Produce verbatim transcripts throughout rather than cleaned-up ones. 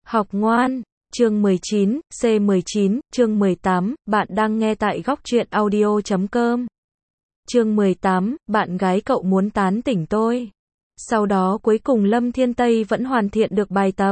Học ngoan, chương mười chín, C mười chín, chương mười tám, bạn đang nghe tại góc truyện audio chấm com. Chương mười tám, bạn gái cậu muốn tán tỉnh tôi. Sau đó cuối cùng Lâm Thiên Tây vẫn hoàn thiện được bài tập.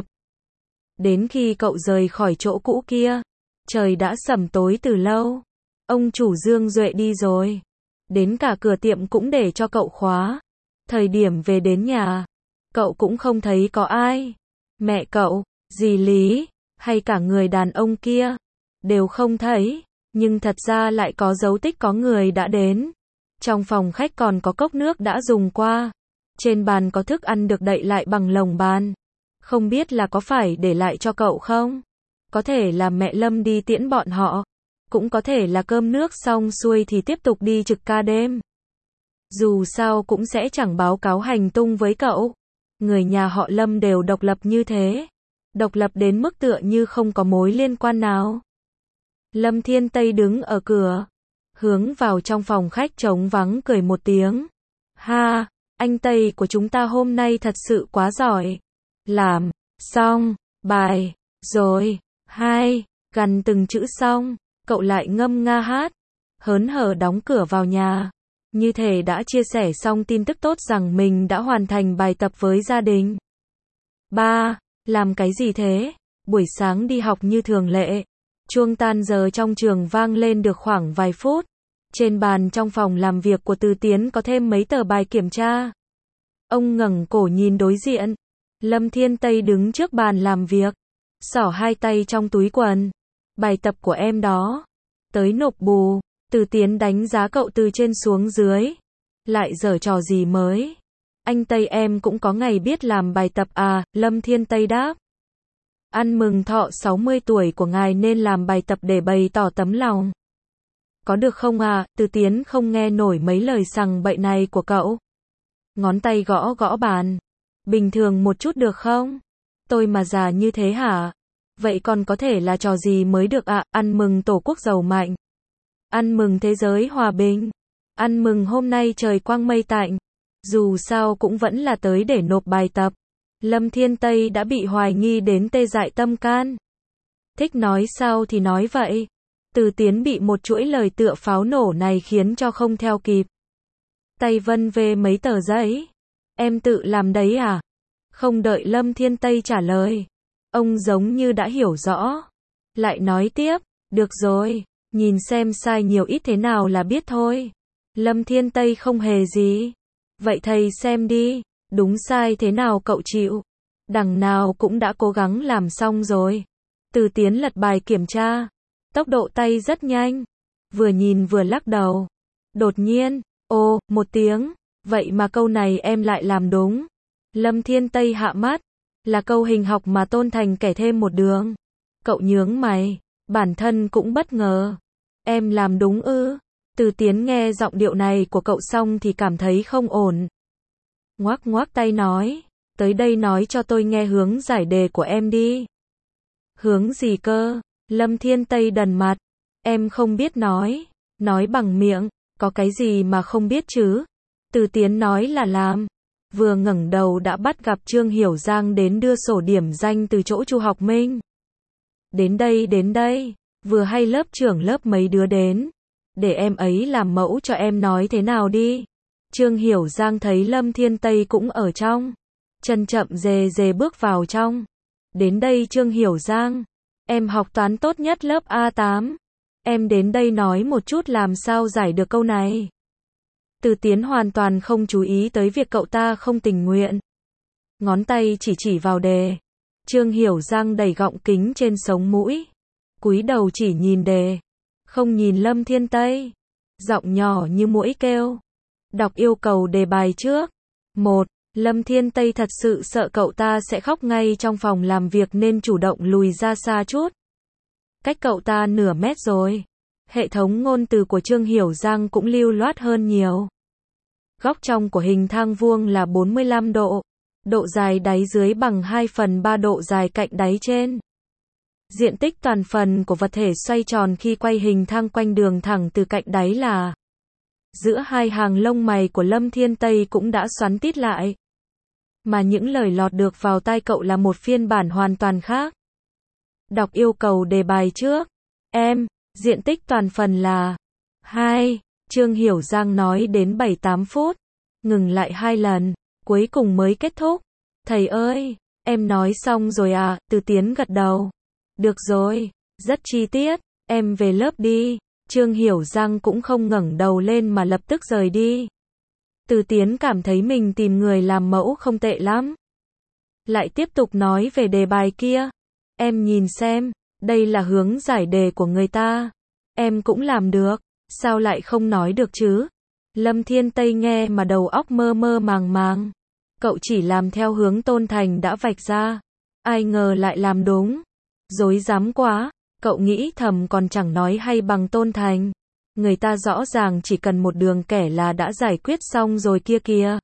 Đến khi cậu rời khỏi chỗ cũ kia, trời đã sẩm tối từ lâu. Ông chủ Dương Duệ đi rồi. Đến cả cửa tiệm cũng để cho cậu khóa. Thời điểm về đến nhà, cậu cũng không thấy có ai. Mẹ cậu, dì Lý, hay cả người đàn ông kia, đều không thấy. Nhưng thật ra lại có dấu tích có người đã đến. Trong phòng khách còn có cốc nước đã dùng qua. Trên bàn có thức ăn được đậy lại bằng lồng bàn. Không biết là có phải để lại cho cậu không? Có thể là mẹ Lâm đi tiễn bọn họ. Cũng có thể là cơm nước xong xuôi thì tiếp tục đi trực ca đêm. Dù sao cũng sẽ chẳng báo cáo hành tung với cậu. Người nhà họ Lâm đều độc lập như thế. Độc lập đến mức tựa như không có mối liên quan nào. Lâm Thiên Tây đứng ở cửa, hướng vào trong phòng khách trống vắng cười một tiếng. Ha, anh Tây của chúng ta hôm nay thật sự quá giỏi. Làm xong bài rồi. Hai, gần từng chữ xong, cậu lại ngâm nga hát, hớn hở đóng cửa vào nhà. Như thể đã chia sẻ xong tin tức tốt rằng mình đã hoàn thành bài tập với gia đình. Ba, làm cái gì thế? Buổi sáng đi học như thường lệ. Chuông tan giờ trong trường vang lên được khoảng vài phút. Trên bàn trong phòng làm việc của Từ Tiến có thêm mấy tờ bài kiểm tra. Ông ngẩng cổ nhìn đối diện. Lâm Thiên Tây đứng trước bàn làm việc, xỏ hai tay trong túi quần. Bài tập của em đó. Tới nộp bù. Từ Tiến đánh giá cậu từ trên xuống dưới. Lại giở trò gì mới? Anh Tây em cũng có ngày biết làm bài tập à? Lâm Thiên Tây đáp. Ăn mừng thọ sáu mươi tuổi của ngài nên làm bài tập để bày tỏ tấm lòng. Có được không à? Từ Tiến không nghe nổi mấy lời sằng bậy này của cậu. Ngón tay gõ gõ bàn. Bình thường một chút được không? Tôi mà già như thế hả? Vậy còn có thể là trò gì mới được ạ? À? Ăn mừng tổ quốc giàu mạnh. Ăn mừng thế giới hòa bình. Ăn mừng hôm nay trời quang mây tạnh. Dù sao cũng vẫn là tới để nộp bài tập. Lâm Thiên Tây đã bị hoài nghi đến tê dại tâm can. Thích nói sao thì nói vậy. Từ Tiến bị một chuỗi lời tựa pháo nổ này khiến cho không theo kịp. Tay vân về mấy tờ giấy. Em tự làm đấy à? Không đợi Lâm Thiên Tây trả lời. Ông giống như đã hiểu rõ. Lại nói tiếp. Được rồi. Nhìn xem sai nhiều ít thế nào là biết thôi. Lâm Thiên Tây không hề gì. Vậy thầy xem đi. Đúng sai thế nào cậu chịu. Đằng nào cũng đã cố gắng làm xong rồi. Từ Tiến lật bài kiểm tra. Tốc độ tay rất nhanh. Vừa nhìn vừa lắc đầu. Đột nhiên, ô, một tiếng. Vậy mà câu này em lại làm đúng. Lâm Thiên Tây hạ mắt. Là câu hình học mà Tôn Thành kể thêm một đường. Cậu nhướng mày. Bản thân cũng bất ngờ. Em làm đúng ư? Từ Tiến nghe giọng điệu này của cậu xong thì cảm thấy không ổn. Ngoác ngoác tay nói. Tới đây nói cho tôi nghe hướng giải đề của em đi. Hướng gì cơ? Lâm Thiên Tây đần mặt. Em không biết nói. Nói bằng miệng. Có cái gì mà không biết chứ? Từ Tiến nói là làm. Vừa ngẩng đầu đã bắt gặp Trương Hiểu Giang đến đưa sổ điểm danh từ chỗ Chu Học Minh. Đến đây đến đây. Vừa hay lớp trưởng lớp mấy đứa đến. Để em ấy làm mẫu cho em nói thế nào đi. Trương Hiểu Giang thấy Lâm Thiên Tây cũng ở trong. Chân chậm dề dề bước vào trong. Đến đây Trương Hiểu Giang. Em học toán tốt nhất lớp A tám. Em đến đây nói một chút làm sao giải được câu này. Từ Tiến hoàn toàn không chú ý tới việc cậu ta không tình nguyện. Ngón tay chỉ chỉ vào đề. Trương Hiểu Giang đẩy gọng kính trên sống mũi. Cúi đầu chỉ nhìn đề. Không nhìn Lâm Thiên Tây. Giọng nhỏ như muỗi kêu. Đọc yêu cầu đề bài trước. Một. Lâm Thiên Tây thật sự sợ cậu ta sẽ khóc ngay trong phòng làm việc nên chủ động lùi ra xa chút. Cách cậu ta nửa mét rồi. Hệ thống ngôn từ của Trương Hiểu Giang cũng lưu loát hơn nhiều. Góc trong của hình thang vuông là bốn mươi lăm độ. Độ dài đáy dưới bằng hai phần ba độ dài cạnh đáy trên. Diện tích toàn phần của vật thể xoay tròn khi quay hình thang quanh đường thẳng từ cạnh đáy là. Giữa hai hàng lông mày của Lâm Thiên Tây cũng đã xoắn tít lại. Mà những lời lọt được vào tai cậu là một phiên bản hoàn toàn khác. Đọc yêu cầu đề bài trước. Em, diện tích toàn phần là hai. Trương Hiểu Giang nói đến bảy tám phút. Ngừng lại hai lần. Cuối cùng mới kết thúc. Thầy ơi, em nói xong rồi à? Từ Tiến gật đầu. Được rồi, rất chi tiết. Em về lớp đi. Trương Hiểu Giang cũng không ngẩng đầu lên mà lập tức rời đi. Từ Tiến cảm thấy mình tìm người làm mẫu không tệ lắm. Lại tiếp tục nói về đề bài kia. Em nhìn xem, đây là hướng giải đề của người ta. Em cũng làm được, sao lại không nói được chứ? Lâm Thiên Tây nghe mà đầu óc mơ mơ màng màng. Cậu chỉ làm theo hướng Tôn Thành đã vạch ra. Ai ngờ lại làm đúng. Dối dám quá, cậu nghĩ thầm còn chẳng nói hay bằng Tôn Thành. Người ta rõ ràng chỉ cần một đường kẻ là đã giải quyết xong rồi kia kìa.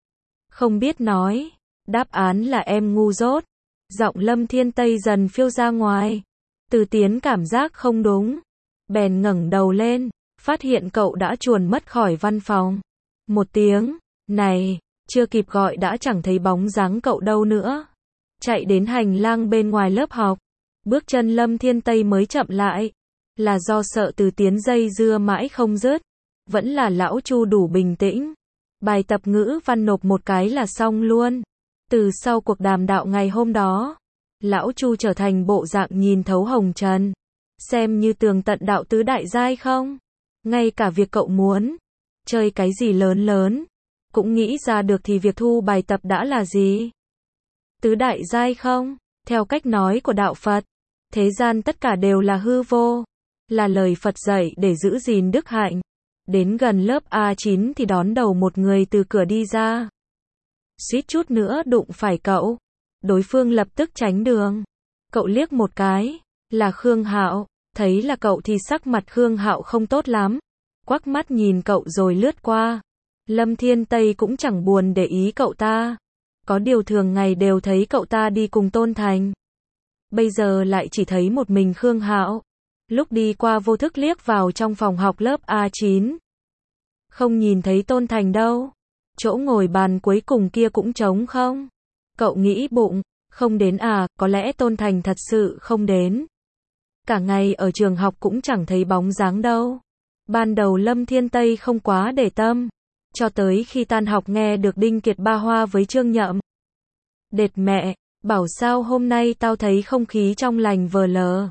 Không biết nói. Đáp án là em ngu dốt. Giọng Lâm Thiên Tây dần phiêu ra ngoài. Từ Tiến cảm giác không đúng. Bèn ngẩng đầu lên. Phát hiện cậu đã chuồn mất khỏi văn phòng. Một tiếng. Này, chưa kịp gọi đã chẳng thấy bóng dáng cậu đâu nữa. Chạy đến hành lang bên ngoài lớp học. Bước chân Lâm Thiên Tây mới chậm lại. Là do sợ Từ Tiến dây dưa mãi không dứt. Vẫn là lão Chu đủ bình tĩnh. Bài tập ngữ văn nộp một cái là xong luôn. Từ sau cuộc đàm đạo ngày hôm đó, lão Chu trở thành bộ dạng nhìn thấu hồng trần. Xem như tường tận đạo tứ đại giai không? Ngay cả việc cậu muốn chơi cái gì lớn lớn, cũng nghĩ ra được thì việc thu bài tập đã là gì? Tứ đại giai không? Theo cách nói của đạo Phật, thế gian tất cả đều là hư vô. Là lời Phật dạy để giữ gìn đức hạnh. Đến gần lớp A chín thì đón đầu một người từ cửa đi ra. Suýt chút nữa đụng phải cậu. Đối phương lập tức tránh đường. Cậu liếc một cái. Là Khương Hạo. Thấy là cậu thì sắc mặt Khương Hạo không tốt lắm. Quắc mắt nhìn cậu rồi lướt qua. Lâm Thiên Tây cũng chẳng buồn để ý cậu ta. Có điều thường ngày đều thấy cậu ta đi cùng Tôn Thành. Bây giờ lại chỉ thấy một mình Khương Hạo. Lúc đi qua vô thức liếc vào trong phòng học lớp A chín. Không nhìn thấy Tôn Thành đâu. Chỗ ngồi bàn cuối cùng kia cũng trống không? Cậu nghĩ bụng, không đến à, có lẽ Tôn Thành thật sự không đến. Cả ngày ở trường học cũng chẳng thấy bóng dáng đâu. Ban đầu Lâm Thiên Tây không quá để tâm. Cho tới khi tan học nghe được Đinh Kiệt ba hoa với Trương Nhậm. Đệt mẹ, bảo sao hôm nay tao thấy không khí trong lành vờ lờ.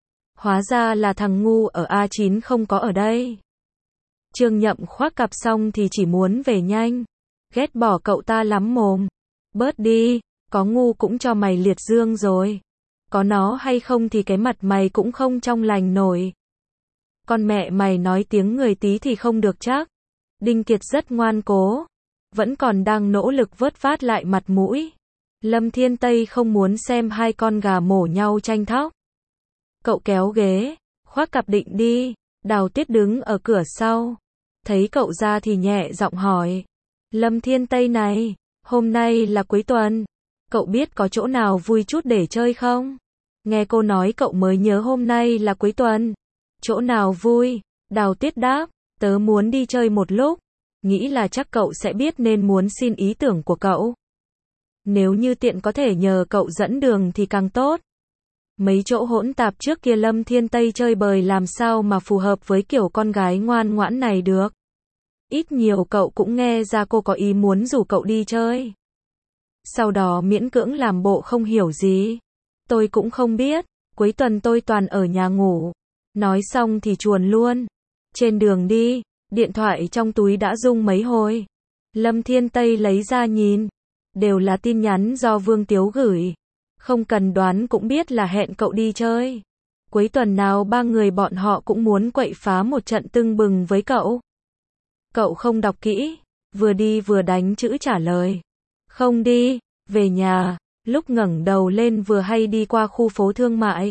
Hóa ra là thằng ngu ở A chín không có ở đây. Trương Nhậm khoác cặp xong thì chỉ muốn về nhanh. Ghét bỏ cậu ta lắm mồm. Bớt đi, có ngu cũng cho mày liệt dương rồi. Có nó hay không thì cái mặt mày cũng không trong lành nổi. Con mẹ mày nói tiếng người tí thì không được chắc. Đinh Kiệt rất ngoan cố. Vẫn còn đang nỗ lực vớt vát lại mặt mũi. Lâm Thiên Tây không muốn xem hai con gà mổ nhau tranh thóc. Cậu kéo ghế, khoác cặp định đi. Đào Tuyết đứng ở cửa sau. Thấy cậu ra thì nhẹ giọng hỏi. Lâm Thiên Tây này, hôm nay là cuối tuần. Cậu biết có chỗ nào vui chút để chơi không? Nghe cô nói cậu mới nhớ hôm nay là cuối tuần. Chỗ nào vui? Đào Tuyết đáp. Tớ muốn đi chơi một lúc. Nghĩ là chắc cậu sẽ biết nên muốn xin ý tưởng của cậu. Nếu như tiện có thể nhờ cậu dẫn đường thì càng tốt. Mấy chỗ hỗn tạp trước kia Lâm Thiên Tây chơi bời làm sao mà phù hợp với kiểu con gái ngoan ngoãn này được. Ít nhiều cậu cũng nghe ra cô có ý muốn rủ cậu đi chơi. Sau đó miễn cưỡng làm bộ không hiểu gì. Tôi cũng không biết, cuối tuần tôi toàn ở nhà ngủ. Nói xong thì chuồn luôn. Trên đường đi, điện thoại trong túi đã rung mấy hồi. Lâm Thiên Tây lấy ra nhìn. Đều là tin nhắn do Vương Tiếu gửi. Không cần đoán cũng biết là hẹn cậu đi chơi. Cuối tuần nào ba người bọn họ cũng muốn quậy phá một trận tưng bừng với cậu. Cậu không đọc kỹ, vừa đi vừa đánh chữ trả lời. Không đi, về nhà. Lúc ngẩng đầu lên vừa hay đi qua khu phố thương mại.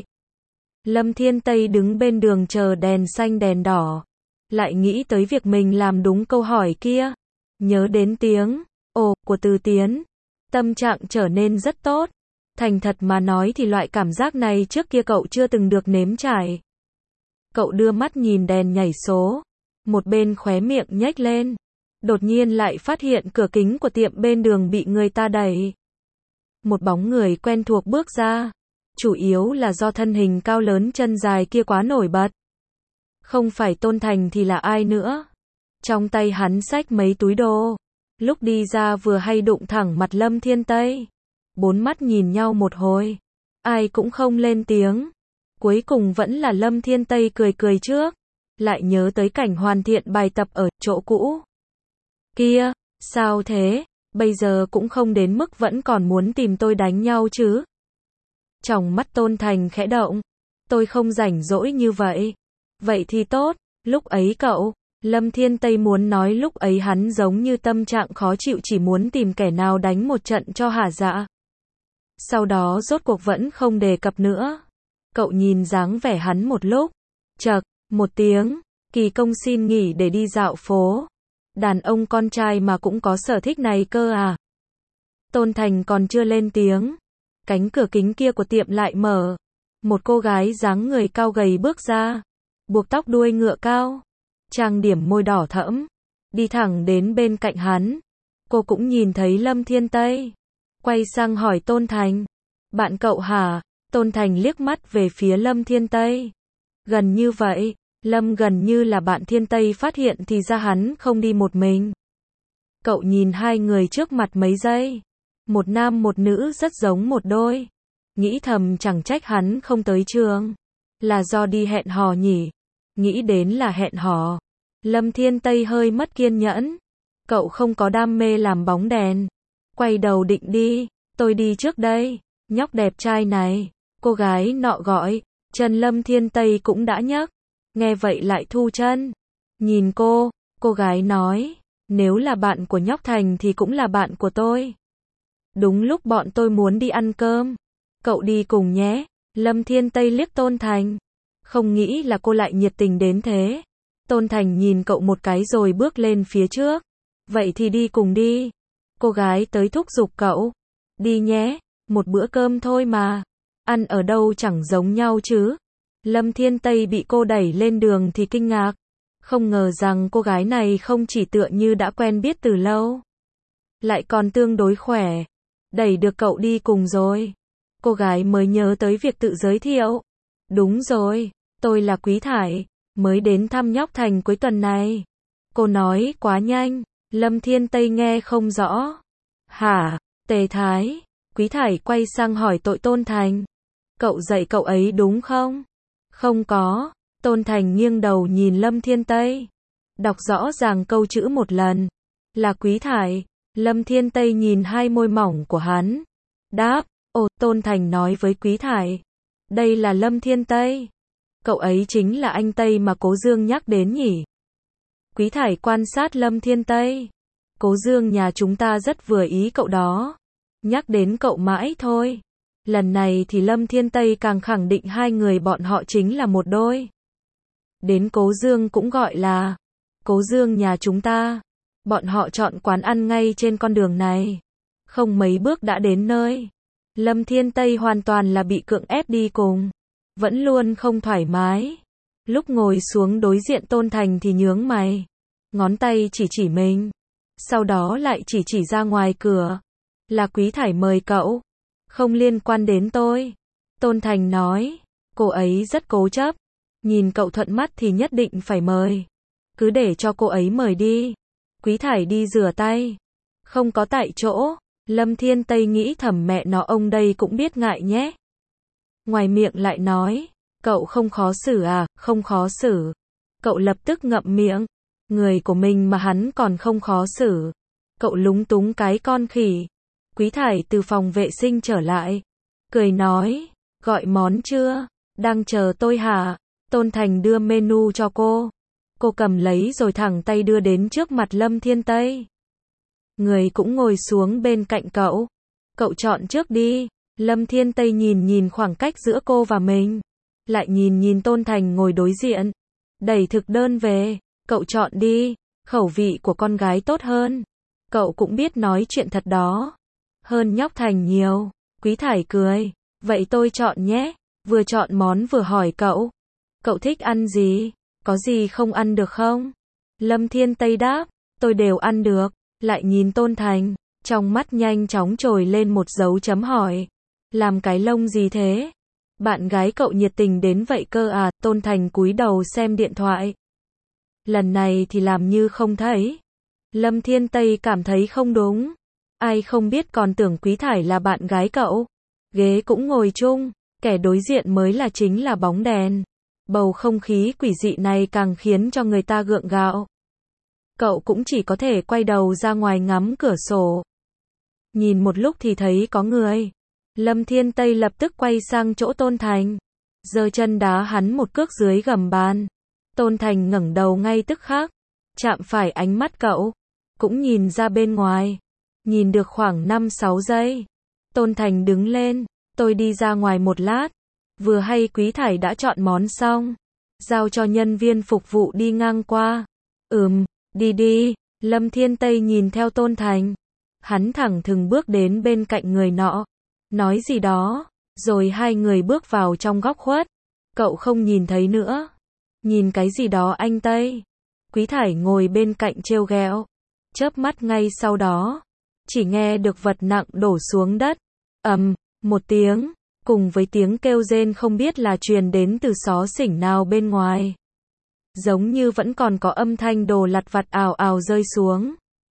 Lâm Thiên Tây đứng bên đường chờ đèn xanh đèn đỏ. Lại nghĩ tới việc mình làm đúng câu hỏi kia. Nhớ đến tiếng ồ của Từ Tiến. Tâm trạng trở nên rất tốt. Thành thật mà nói thì loại cảm giác này trước kia cậu chưa từng được nếm trải. Cậu đưa mắt nhìn đèn nhảy số. Một bên khóe miệng nhếch lên. Đột nhiên lại phát hiện cửa kính của tiệm bên đường bị người ta đẩy. Một bóng người quen thuộc bước ra. chủ yếu là do thân hình cao lớn chân dài kia quá nổi bật. Không phải Tôn Thành thì là ai nữa. Trong tay hắn xách mấy túi đồ. Lúc đi ra vừa hay đụng thẳng mặt Lâm Thiên Tây. Bốn mắt nhìn nhau một hồi. Ai cũng không lên tiếng. Cuối cùng vẫn là Lâm Thiên Tây cười cười trước. Lại nhớ tới cảnh hoàn thiện bài tập ở chỗ cũ. Kia, sao thế? Bây giờ cũng không đến mức vẫn còn muốn tìm tôi đánh nhau chứ. Tròng mắt Tôn Thành khẽ động. Tôi không rảnh rỗi như vậy. Vậy thì tốt, lúc ấy cậu, Lâm Thiên Tây muốn nói lúc ấy hắn giống như tâm trạng khó chịu chỉ muốn tìm kẻ nào đánh một trận cho hả dạ. Sau đó rốt cuộc vẫn không đề cập nữa. Cậu nhìn dáng vẻ hắn một lúc. Chậc, một tiếng, Kỳ Công xin nghỉ để đi dạo phố. Đàn ông con trai mà cũng có sở thích này cơ à. Tôn Thành còn chưa lên tiếng. Cánh cửa kính kia của tiệm lại mở. Một cô gái dáng người cao gầy bước ra. Buộc tóc đuôi ngựa cao. Trang điểm môi đỏ thẫm. Đi thẳng đến bên cạnh hắn. Cô cũng nhìn thấy Lâm Thiên Tây. Quay sang hỏi Tôn Thành. Bạn cậu hả? Tôn Thành liếc mắt về phía Lâm Thiên Tây. Gần như vậy. Lâm gần như là bạn Thiên Tây phát hiện thì ra hắn không đi một mình. Cậu nhìn hai người trước mặt mấy giây. Một nam một nữ rất giống một đôi. Nghĩ thầm chẳng trách hắn không tới trường. Là do đi hẹn hò nhỉ. Nghĩ đến là hẹn hò. Lâm Thiên Tây hơi mất kiên nhẫn. Cậu không có đam mê làm bóng đèn. Quay đầu định đi. Tôi đi trước đây. Nhóc đẹp trai này. Cô gái nọ gọi. Chân Lâm Thiên Tây cũng đã nhấc. Nghe vậy lại thu chân. Nhìn cô. Cô gái nói. Nếu là bạn của nhóc Thành thì cũng là bạn của tôi. Đúng lúc bọn tôi muốn đi ăn cơm. Cậu đi cùng nhé. Lâm Thiên Tây liếc Tôn Thành. Không nghĩ là cô lại nhiệt tình đến thế. Tôn Thành nhìn cậu một cái rồi bước lên phía trước. Vậy thì đi cùng đi. Cô gái tới thúc giục cậu. Đi nhé. Một bữa cơm thôi mà. Ăn ở đâu chẳng giống nhau chứ. Lâm Thiên Tây bị cô đẩy lên đường thì kinh ngạc. Không ngờ rằng cô gái này không chỉ tựa như đã quen biết từ lâu. Lại còn tương đối khỏe. Đẩy được cậu đi cùng rồi. Cô gái mới nhớ tới việc tự giới thiệu. Đúng rồi, tôi là Quý Thải, mới đến thăm nhóc Thành cuối tuần này. Cô nói quá nhanh, Lâm Thiên Tây nghe không rõ. Hả, Tề Thái? Quý Thải quay sang hỏi tội Tôn Thành. Cậu dạy cậu ấy đúng không? Không có. Tôn Thành nghiêng đầu nhìn Lâm Thiên Tây. Đọc rõ ràng câu chữ một lần. Là Quý Thải. Lâm Thiên Tây nhìn hai môi mỏng của hắn. Đáp, ồ, Tôn Thành nói với Quý Thải. Đây là Lâm Thiên Tây. Cậu ấy chính là anh Tây mà Cố Dương nhắc đến nhỉ? Quý Thải quan sát Lâm Thiên Tây. Cố Dương nhà chúng ta rất vừa ý cậu đó. Nhắc đến cậu mãi thôi. Lần này thì Lâm Thiên Tây càng khẳng định hai người bọn họ chính là một đôi. Đến Cố Dương cũng gọi là Cố Dương nhà chúng ta. Bọn họ chọn quán ăn ngay trên con đường này. Không mấy bước đã đến nơi. Lâm Thiên Tây hoàn toàn là bị cưỡng ép đi cùng. Vẫn luôn không thoải mái. Lúc ngồi xuống đối diện Tôn Thành thì nhướng mày. Ngón tay chỉ chỉ mình. Sau đó lại chỉ chỉ ra ngoài cửa. Là Quý Thải mời cậu. Không liên quan đến tôi. Tôn Thành nói. Cô ấy rất cố chấp. Nhìn cậu thuận mắt thì nhất định phải mời. Cứ để cho cô ấy mời đi. Quý Thải đi rửa tay. Không có tại chỗ. Lâm Thiên Tây nghĩ thầm mẹ nó ông đây cũng biết ngại nhé. Ngoài miệng lại nói. Cậu không khó xử à, không khó xử. Cậu lập tức ngậm miệng. Người của mình mà hắn còn không khó xử. Cậu lúng túng cái con khỉ. Quý Thải từ phòng vệ sinh trở lại. Cười nói. Gọi món chưa? Đang chờ tôi hả? Tôn Thành đưa menu cho cô. Cô cầm lấy rồi thẳng tay đưa đến trước mặt Lâm Thiên Tây. Người cũng ngồi xuống bên cạnh cậu. Cậu chọn trước đi. Lâm Thiên Tây nhìn nhìn khoảng cách giữa cô và mình. Lại nhìn nhìn Tôn Thành ngồi đối diện. Đẩy thực đơn về. Cậu chọn đi. Khẩu vị của con gái tốt hơn. Cậu cũng biết nói chuyện thật đó. Hơn nhóc Thành nhiều. Quý Thải cười. Vậy tôi chọn nhé. Vừa chọn món vừa hỏi cậu. Cậu thích ăn gì? Có gì không ăn được không? Lâm Thiên Tây đáp. Tôi đều ăn được. Lại nhìn Tôn Thành. Trong mắt nhanh chóng trồi lên một dấu chấm hỏi. Làm cái lông gì thế? Bạn gái cậu nhiệt tình đến vậy cơ à, Tôn Thành cúi đầu xem điện thoại. Lần này thì làm như không thấy. Lâm Thiên Tây cảm thấy không đúng. Ai không biết còn tưởng Quý Thải là bạn gái cậu. Ghế cũng ngồi chung, kẻ đối diện mới là chính là bóng đèn. Bầu không khí quỷ dị này càng khiến cho người ta gượng gạo. Cậu cũng chỉ có thể quay đầu ra ngoài ngắm cửa sổ. Nhìn một lúc thì thấy có người. Lâm Thiên Tây lập tức quay sang chỗ Tôn Thành. Giơ chân đá hắn một cước dưới gầm bàn. Tôn Thành ngẩng đầu ngay tức khắc. Chạm phải ánh mắt cậu. Cũng nhìn ra bên ngoài. Nhìn được khoảng năm sáu giây. Tôn Thành đứng lên. Tôi đi ra ngoài một lát. Vừa hay Quý Thải đã chọn món xong. Giao cho nhân viên phục vụ đi ngang qua. Ừm, đi đi. Lâm Thiên Tây nhìn theo Tôn Thành. Hắn thẳng thừng bước đến bên cạnh người nọ. Nói gì đó. Rồi hai người bước vào trong góc khuất. Cậu không nhìn thấy nữa. Nhìn cái gì đó anh Tây. Quý Thải ngồi bên cạnh trêu ghẹo. Chớp mắt ngay sau đó. Chỉ nghe được vật nặng đổ xuống đất. Ầm, một tiếng. Cùng với tiếng kêu rên không biết là truyền đến từ xó xỉnh nào bên ngoài. Giống như vẫn còn có âm thanh đồ lặt vặt ào ào rơi xuống.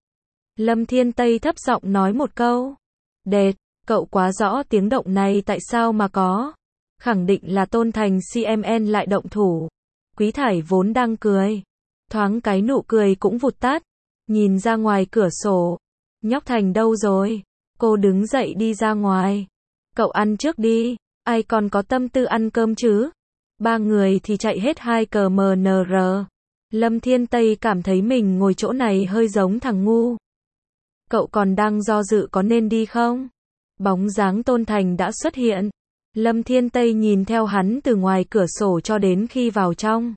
Lâm Thiên Tây thấp giọng nói một câu. Đệt, cậu quá rõ tiếng động này tại sao mà có. Khẳng định là Tôn Thành xê em en lại động thủ. Quý Thải vốn đang cười. Thoáng cái nụ cười cũng vụt tắt. Nhìn ra ngoài cửa sổ. Nhóc Thành đâu rồi? Cô đứng dậy đi ra ngoài. Cậu ăn trước đi. Ai còn có tâm tư ăn cơm chứ? Ba người thì chạy hết hai cờ mờ nờ rờ. Lâm Thiên Tây cảm thấy mình ngồi chỗ này hơi giống thằng ngu. Cậu còn đang do dự có nên đi không? Bóng dáng Tôn Thành đã xuất hiện. Lâm Thiên Tây nhìn theo hắn từ ngoài cửa sổ cho đến khi vào trong.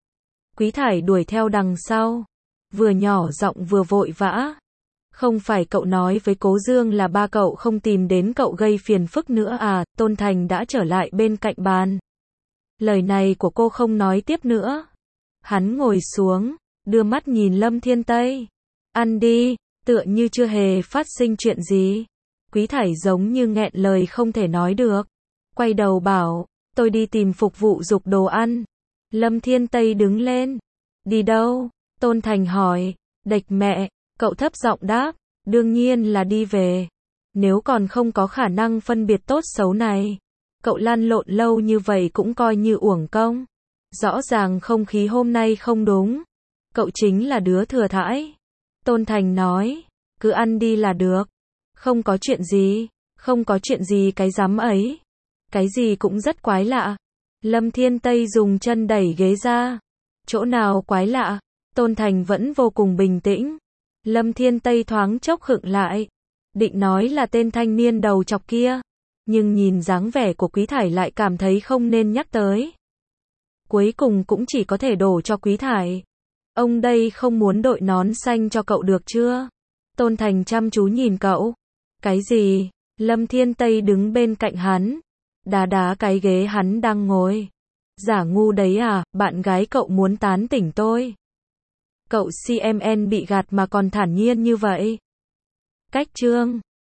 Quý Thải đuổi theo đằng sau. Vừa nhỏ giọng vừa vội vã. Không phải cậu nói với Cố Dương là ba cậu không tìm đến cậu gây phiền phức nữa à? Tôn Thành đã trở lại bên cạnh bàn. Lời này của cô không nói tiếp nữa. Hắn ngồi xuống, đưa mắt nhìn Lâm Thiên Tây. Ăn đi, tựa như chưa hề phát sinh chuyện gì. Quý Thải giống như nghẹn lời không thể nói được. Quay đầu bảo, tôi đi tìm phục vụ giục đồ ăn. Lâm Thiên Tây đứng lên. Đi đâu? Tôn Thành hỏi. Địch mẹ. Cậu thấp giọng đáp, đương nhiên là đi về. Nếu còn không có khả năng phân biệt tốt xấu này, cậu lăn lộn lâu như vậy cũng coi như uổng công. Rõ ràng không khí hôm nay không đúng. Cậu chính là đứa thừa thãi. Tôn Thành nói, cứ ăn đi là được. Không có chuyện gì, không có chuyện gì cái rắm ấy. Cái gì cũng rất quái lạ. Lâm Thiên Tây dùng chân đẩy ghế ra. Chỗ nào quái lạ? Tôn Thành vẫn vô cùng bình tĩnh. Lâm Thiên Tây thoáng chốc khựng lại. Định nói là tên thanh niên đầu chọc kia. Nhưng nhìn dáng vẻ của Quý Thải lại cảm thấy không nên nhắc tới. Cuối cùng cũng chỉ có thể đổ cho Quý Thải. Ông đây không muốn đội nón xanh cho cậu được chưa? Tôn Thành chăm chú nhìn cậu. Cái gì? Lâm Thiên Tây đứng bên cạnh hắn. Đá đá cái ghế hắn đang ngồi. Giả ngu đấy à, bạn gái cậu muốn tán tỉnh tôi. Cậu xê em en bị gạt mà còn thản nhiên như vậy. Cách chương